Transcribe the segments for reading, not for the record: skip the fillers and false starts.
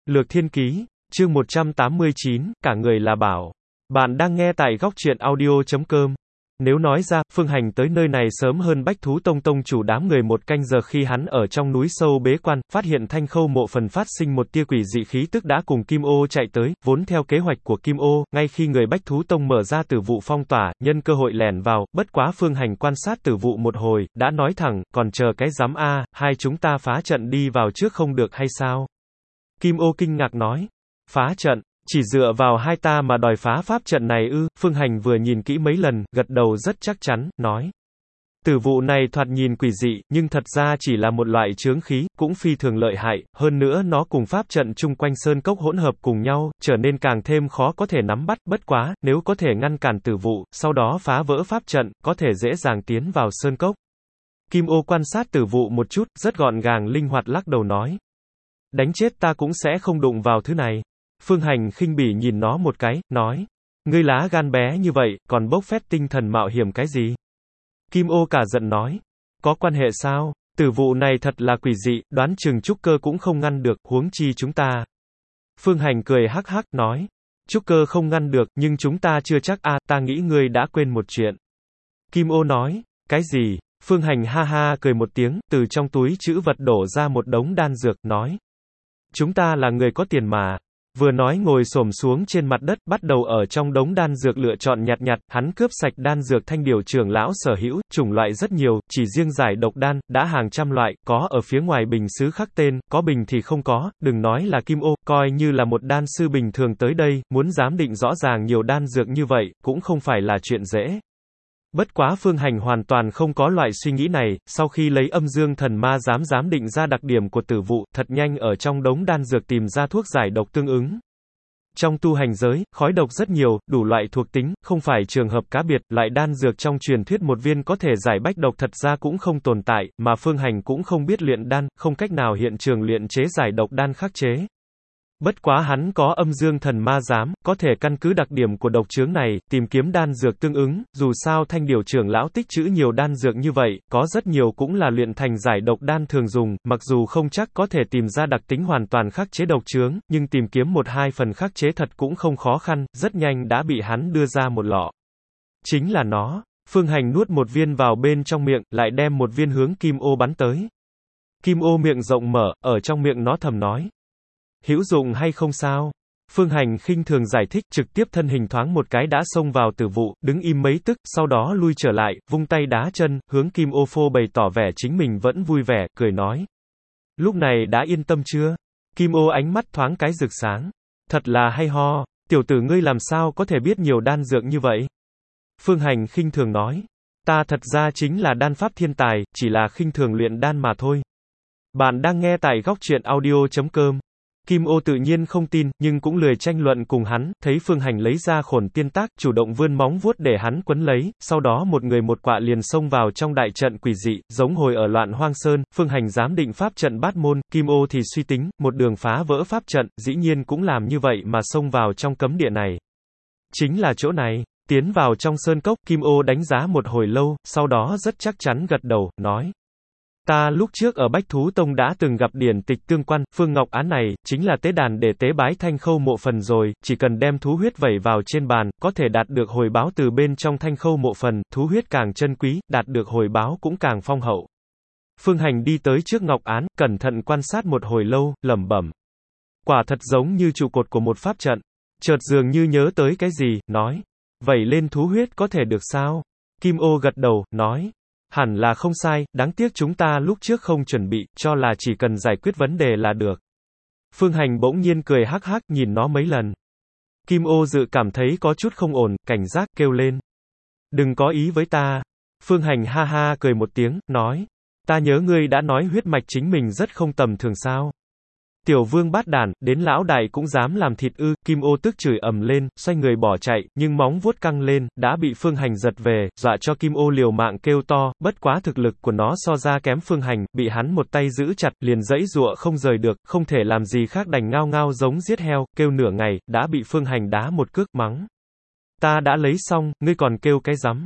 Lược Thiên Ký, chương 189, cả người là bảo. Bạn đang nghe tại góc truyện audio.com. Nếu nói ra, Phương Hành tới nơi này sớm hơn Bách Thú Tông tông chủ đám người một canh giờ khi hắn ở trong núi sâu bế quan, phát hiện Thanh Khâu mộ phần phát sinh một tia quỷ dị khí tức đã cùng Kim Ô chạy tới, vốn theo kế hoạch của Kim Ô, ngay khi người Bách Thú Tông mở ra tử vụ phong tỏa, nhân cơ hội lẻn vào, bất quá Phương Hành quan sát tử vụ một hồi, đã nói thẳng, còn chờ cái rắm a, hai chúng ta phá trận đi vào trước không được hay sao? Kim Ô kinh ngạc nói, phá trận? Chỉ dựa vào hai ta mà đòi phá pháp trận này ư? Phương Hành vừa nhìn kỹ mấy lần, gật đầu rất chắc chắn, nói. Tử vụ này thoạt nhìn quỷ dị, nhưng thật ra chỉ là một loại chướng khí, cũng phi thường lợi hại, hơn nữa nó cùng pháp trận chung quanh sơn cốc hỗn hợp cùng nhau, trở nên càng thêm khó có thể nắm bắt, bất quá, nếu có thể ngăn cản tử vụ, sau đó phá vỡ pháp trận, có thể dễ dàng tiến vào sơn cốc. Kim Ô quan sát tử vụ một chút, rất gọn gàng linh hoạt lắc đầu nói. Đánh chết ta cũng sẽ không đụng vào thứ này. Phương Hành khinh bỉ nhìn nó một cái, nói. Ngươi lá gan bé như vậy, còn bốc phét tinh thần mạo hiểm cái gì? Kim Ô cả giận nói. Có quan hệ sao? Tử vụ này thật là quỷ dị, đoán chừng trúc cơ cũng không ngăn được, huống chi chúng ta. Phương Hành cười hắc hắc, nói. Trúc cơ không ngăn được, nhưng chúng ta chưa chắc ta nghĩ ngươi đã quên một chuyện. Kim Ô nói. Cái gì? Phương Hành ha ha cười một tiếng, từ trong túi trữ vật đổ ra một đống đan dược, nói. Chúng ta là người có tiền mà. Vừa nói ngồi xổm xuống trên mặt đất, bắt đầu ở trong đống đan dược lựa chọn nhặt, hắn cướp sạch đan dược Thanh Điểu trưởng lão sở hữu, chủng loại rất nhiều, chỉ riêng giải độc đan, đã hàng trăm loại, có ở phía ngoài bình sứ khắc tên, có bình thì không có, đừng nói là Kim Ô, coi như là một đan sư bình thường tới đây, muốn giám định rõ ràng nhiều đan dược như vậy, cũng không phải là chuyện dễ. Bất quá Phương Hành hoàn toàn không có loại suy nghĩ này, sau khi lấy âm dương thần ma giám định ra đặc điểm của tử vụ, thật nhanh ở trong đống đan dược tìm ra thuốc giải độc tương ứng. Trong tu hành giới, khói độc rất nhiều, đủ loại thuộc tính, không phải trường hợp cá biệt, loại đan dược trong truyền thuyết một viên có thể giải bách độc thật ra cũng không tồn tại, mà Phương Hành cũng không biết luyện đan, không cách nào hiện trường luyện chế giải độc đan khắc chế. Bất quá hắn có âm dương thần ma giám, có thể căn cứ đặc điểm của độc chướng này, tìm kiếm đan dược tương ứng, dù sao Thanh Điểu trưởng lão tích trữ nhiều đan dược như vậy, có rất nhiều cũng là luyện thành giải độc đan thường dùng, mặc dù không chắc có thể tìm ra đặc tính hoàn toàn khắc chế độc chướng, nhưng tìm kiếm một hai phần khắc chế thật cũng không khó khăn, rất nhanh đã bị hắn đưa ra một lọ. Chính là nó. Phương Hành nuốt một viên vào bên trong miệng, lại đem một viên hướng Kim Ô bắn tới. Kim Ô miệng rộng mở, ở trong miệng nó thầm nói. Hữu dụng hay không sao? Phương Hành khinh thường giải thích, trực tiếp thân hình thoáng một cái đã xông vào tử vụ, đứng im mấy tức, sau đó lui trở lại, vung tay đá chân, hướng Kim Ô phô bày tỏ vẻ chính mình vẫn vui vẻ, cười nói. Lúc này đã yên tâm chưa? Kim Ô ánh mắt thoáng cái rực sáng. Thật là hay ho, tiểu tử ngươi làm sao có thể biết nhiều đan dược như vậy? Phương Hành khinh thường nói. Ta thật ra chính là đan pháp thiên tài, chỉ là khinh thường luyện đan mà thôi. Bạn đang nghe tại góc truyện audio.com. Kim Ô tự nhiên không tin, nhưng cũng lười tranh luận cùng hắn, thấy Phương Hành lấy ra khổn tiên tác, chủ động vươn móng vuốt để hắn quấn lấy, sau đó một người một quạ liền xông vào trong đại trận quỷ dị, giống hồi ở Loạn Hoang Sơn, Phương Hành giám định pháp trận bát môn, Kim Ô thì suy tính, một đường phá vỡ pháp trận, dĩ nhiên cũng làm như vậy mà xông vào trong cấm địa này. Chính là chỗ này, tiến vào trong sơn cốc, Kim Ô đánh giá một hồi lâu, sau đó rất chắc chắn gật đầu, nói. Ta lúc trước ở Bách Thú Tông đã từng gặp điển tịch tương quan, phương ngọc án này, chính là tế đàn để tế bái Thanh Khâu mộ phần rồi, chỉ cần đem thú huyết vẩy vào trên bàn, có thể đạt được hồi báo từ bên trong Thanh Khâu mộ phần, thú huyết càng chân quý, đạt được hồi báo cũng càng phong hậu. Phương Hành đi tới trước ngọc án, cẩn thận quan sát một hồi lâu, lẩm bẩm. Quả thật giống như trụ cột của một pháp trận. Chợt dường như nhớ tới cái gì, nói. Vẩy lên thú huyết có thể được sao? Kim Ô gật đầu, nói. Hẳn là không sai, đáng tiếc chúng ta lúc trước không chuẩn bị, cho là chỉ cần giải quyết vấn đề là được. Phương Hành bỗng nhiên cười hắc hắc, nhìn nó mấy lần. Kim Ô dự cảm thấy có chút không ổn, cảnh giác, kêu lên. Đừng có ý với ta. Phương Hành ha ha cười một tiếng, nói. Ta nhớ ngươi đã nói huyết mạch chính mình rất không tầm thường sao. Tiểu vương bát đản, đến lão đại cũng dám làm thịt ư? Kim Ô tức chửi ầm lên, xoay người bỏ chạy, nhưng móng vuốt căng lên, đã bị Phương Hành giật về, dọa cho Kim Ô liều mạng kêu to, bất quá thực lực của nó so ra kém Phương Hành, bị hắn một tay giữ chặt, liền giãy giụa không rời được, không thể làm gì khác đành ngao ngao giống giết heo, kêu nửa ngày, đã bị Phương Hành đá một cước, mắng. Ta đã lấy xong, ngươi còn kêu cái rắm.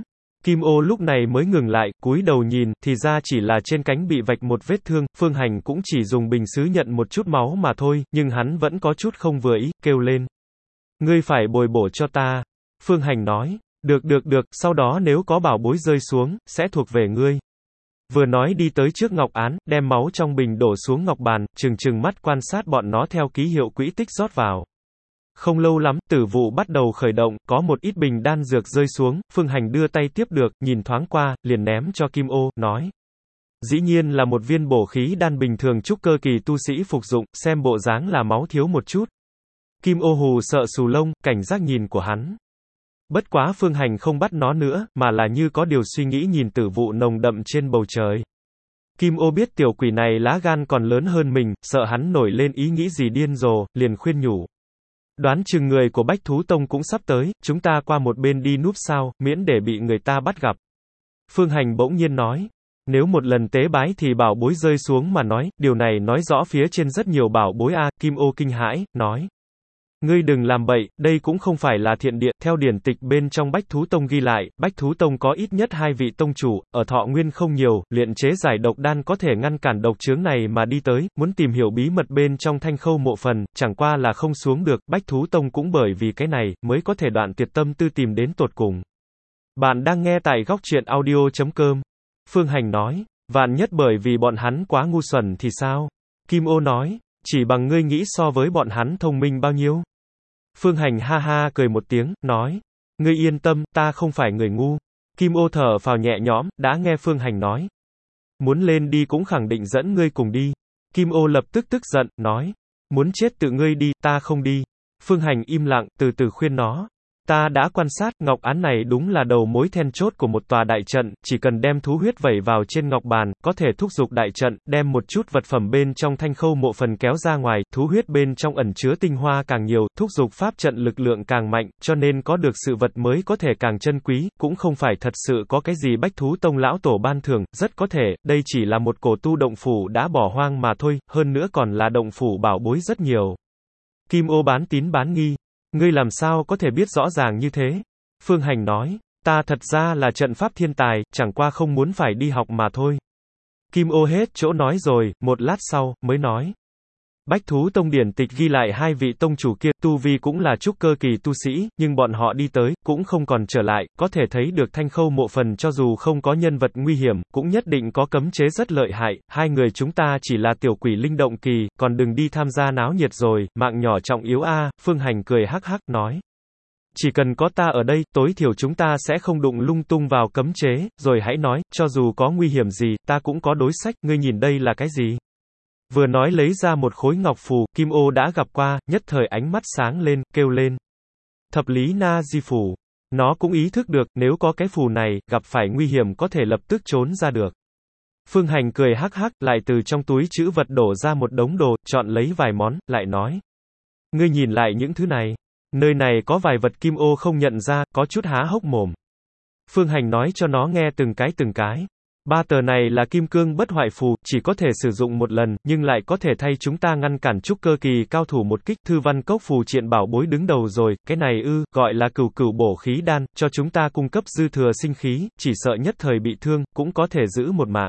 Kim Ô lúc này mới ngừng lại, cúi đầu nhìn, thì ra chỉ là trên cánh bị vạch một vết thương, Phương Hành cũng chỉ dùng bình sứ nhận một chút máu mà thôi, nhưng hắn vẫn có chút không vừa ý, kêu lên. Ngươi phải bồi bổ cho ta. Phương Hành nói, được, sau đó nếu có bảo bối rơi xuống, sẽ thuộc về ngươi. Vừa nói đi tới trước ngọc án, đem máu trong bình đổ xuống ngọc bàn, trừng mắt quan sát bọn nó theo ký hiệu quỹ tích rót vào. Không lâu lắm, tử vụ bắt đầu khởi động, có một ít bình đan dược rơi xuống, Phương Hành đưa tay tiếp được, nhìn thoáng qua, liền ném cho Kim Ô, nói. Dĩ nhiên là một viên bổ khí đan bình thường trúc cơ kỳ tu sĩ phục dụng, xem bộ dáng là máu thiếu một chút. Kim Ô hù sợ xù lông, cảnh giác nhìn của hắn. Bất quá Phương Hành không bắt nó nữa, mà là như có điều suy nghĩ nhìn tử vụ nồng đậm trên bầu trời. Kim Ô biết tiểu quỷ này lá gan còn lớn hơn mình, sợ hắn nổi lên ý nghĩ gì điên rồ, liền khuyên nhủ. Đoán chừng người của Bách Thú Tông cũng sắp tới, chúng ta qua một bên đi núp sao, miễn để bị người ta bắt gặp. Phương Hành bỗng nhiên nói. Nếu một lần tế bái thì bảo bối rơi xuống mà nói, điều này nói rõ phía trên rất nhiều bảo bối a. Kim Ô kinh hãi, nói. Ngươi đừng làm bậy, đây cũng không phải là thiện địa, theo điển tịch bên trong Bách Thú Tông ghi lại, Bách Thú Tông có ít nhất 2 vị tông chủ, ở thọ nguyên không nhiều, luyện chế giải độc đan có thể ngăn cản độc chướng này mà đi tới, muốn tìm hiểu bí mật bên trong Thanh Khâu mộ phần, chẳng qua là không xuống được, Bách Thú Tông cũng bởi vì cái này, mới có thể đoạn tuyệt tâm tư tìm đến tột cùng. Bạn đang nghe tại góc truyện audio.com. Phương Hành nói, vạn nhất bởi vì bọn hắn quá ngu xuẩn thì sao? Kim Ô nói, chỉ bằng ngươi nghĩ so với bọn hắn thông minh bao nhiêu? Phương Hành ha ha cười một tiếng, nói, ngươi yên tâm, ta không phải người ngu. Kim Ô thở phào nhẹ nhõm, đã nghe Phương Hành nói. Muốn lên đi cũng khẳng định dẫn ngươi cùng đi. Kim Ô lập tức tức giận, nói, muốn chết tự ngươi đi, ta không đi. Phương Hành im lặng, từ từ khuyên nó. Ta đã quan sát, ngọc án này đúng là đầu mối then chốt của một tòa đại trận, chỉ cần đem thú huyết vẩy vào trên ngọc bàn, có thể thúc giục đại trận, đem một chút vật phẩm bên trong Thanh Khâu mộ phần kéo ra ngoài, thú huyết bên trong ẩn chứa tinh hoa càng nhiều, thúc giục pháp trận lực lượng càng mạnh, cho nên có được sự vật mới có thể càng chân quý, cũng không phải thật sự có cái gì Bách Thú Tông lão tổ ban thưởng, rất có thể, đây chỉ là một cổ tu động phủ đã bỏ hoang mà thôi, hơn nữa còn là động phủ bảo bối rất nhiều. Kim Ô bán tín bán nghi. Ngươi làm sao có thể biết rõ ràng như thế? Phương Hành nói, ta thật ra là trận pháp thiên tài, chẳng qua không muốn phải đi học mà thôi. Kim Ô hết chỗ nói rồi, một lát sau, mới nói. Bách Thú Tông điển tịch ghi lại 2 vị tông chủ kia, tu vi cũng là trúc cơ kỳ tu sĩ, nhưng bọn họ đi tới, cũng không còn trở lại, có thể thấy được Thanh Khâu mộ phần cho dù không có nhân vật nguy hiểm, cũng nhất định có cấm chế rất lợi hại, 2 người chúng ta chỉ là tiểu quỷ linh động kỳ, còn đừng đi tham gia náo nhiệt rồi, mạng nhỏ trọng yếu a. Phương Hành cười hắc hắc, nói. Chỉ cần có ta ở đây, tối thiểu chúng ta sẽ không đụng lung tung vào cấm chế, rồi hãy nói, cho dù có nguy hiểm gì, ta cũng có đối sách, ngươi nhìn đây là cái gì? Vừa nói lấy ra một khối ngọc phù, Kim Ô đã gặp qua, nhất thời ánh mắt sáng lên, kêu lên. Thập lý na di phù. Nó cũng ý thức được, nếu có cái phù này, gặp phải nguy hiểm có thể lập tức trốn ra được. Phương Hành cười hắc hắc, lại từ trong túi trữ vật đổ ra một đống đồ, chọn lấy vài món, lại nói. Ngươi nhìn lại những thứ này. Nơi này có vài vật Kim Ô không nhận ra, có chút há hốc mồm. Phương Hành nói cho nó nghe từng cái. 3 tờ này là kim cương bất hoại phù, chỉ có thể sử dụng một lần, nhưng lại có thể thay chúng ta ngăn cản trúc cơ kỳ cao thủ một kích. Thư văn cốc phù triện bảo bối đứng đầu rồi, cái này gọi là cửu cửu bổ khí đan, cho chúng ta cung cấp dư thừa sinh khí, chỉ sợ nhất thời bị thương, cũng có thể giữ một mạng.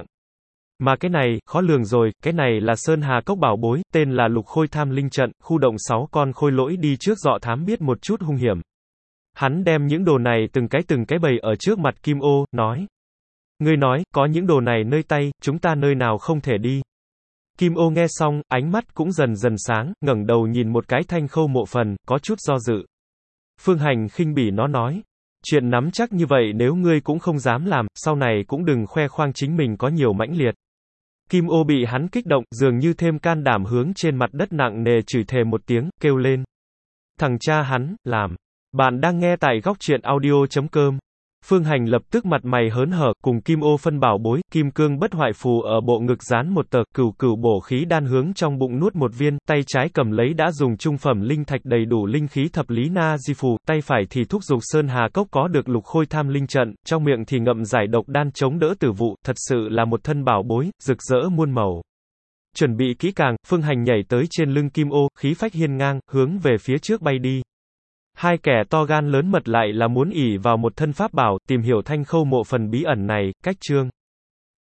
Mà cái này, khó lường rồi, cái này là Sơn Hà Cốc bảo bối, tên là Lục Khôi Tham Linh Trận, khu động 6 con khôi lỗi đi trước dọ thám biết một chút hung hiểm. Hắn đem những đồ này từng cái bày ở trước mặt Kim Ô, nói. Ngươi nói, có những đồ này nơi tay, chúng ta nơi nào không thể đi. Kim Ô nghe xong, ánh mắt cũng dần dần sáng, ngẩng đầu nhìn một cái Thanh Khâu mộ phần, có chút do dự. Phương Hành khinh bỉ nó nói. Chuyện nắm chắc như vậy nếu ngươi cũng không dám làm, sau này cũng đừng khoe khoang chính mình có nhiều mãnh liệt. Kim Ô bị hắn kích động, dường như thêm can đảm hướng trên mặt đất nặng nề chửi thề một tiếng, kêu lên. Thằng cha hắn, làm. Bạn đang nghe tại góc truyện audio.com. Phương Hành lập tức mặt mày hớn hở, cùng Kim Ô phân bảo bối, kim cương bất hoại phù ở bộ ngực dán một tờ, cửu cửu bổ khí đan hướng trong bụng nuốt một viên, tay trái cầm lấy đã dùng trung phẩm linh thạch đầy đủ linh khí thập lý na di phù, tay phải thì thúc giục Sơn Hà Cốc có được Lục Khôi Tham Linh Trận, trong miệng thì ngậm giải độc đan chống đỡ tử vụ, thật sự là một thân bảo bối, rực rỡ muôn màu. Chuẩn bị kỹ càng, Phương Hành nhảy tới trên lưng Kim Ô, khí phách hiên ngang, hướng về phía trước bay đi. Hai kẻ to gan lớn mật lại là muốn ỷ vào một thân pháp bảo, tìm hiểu thanh khâu mộ phần bí ẩn này, cách chương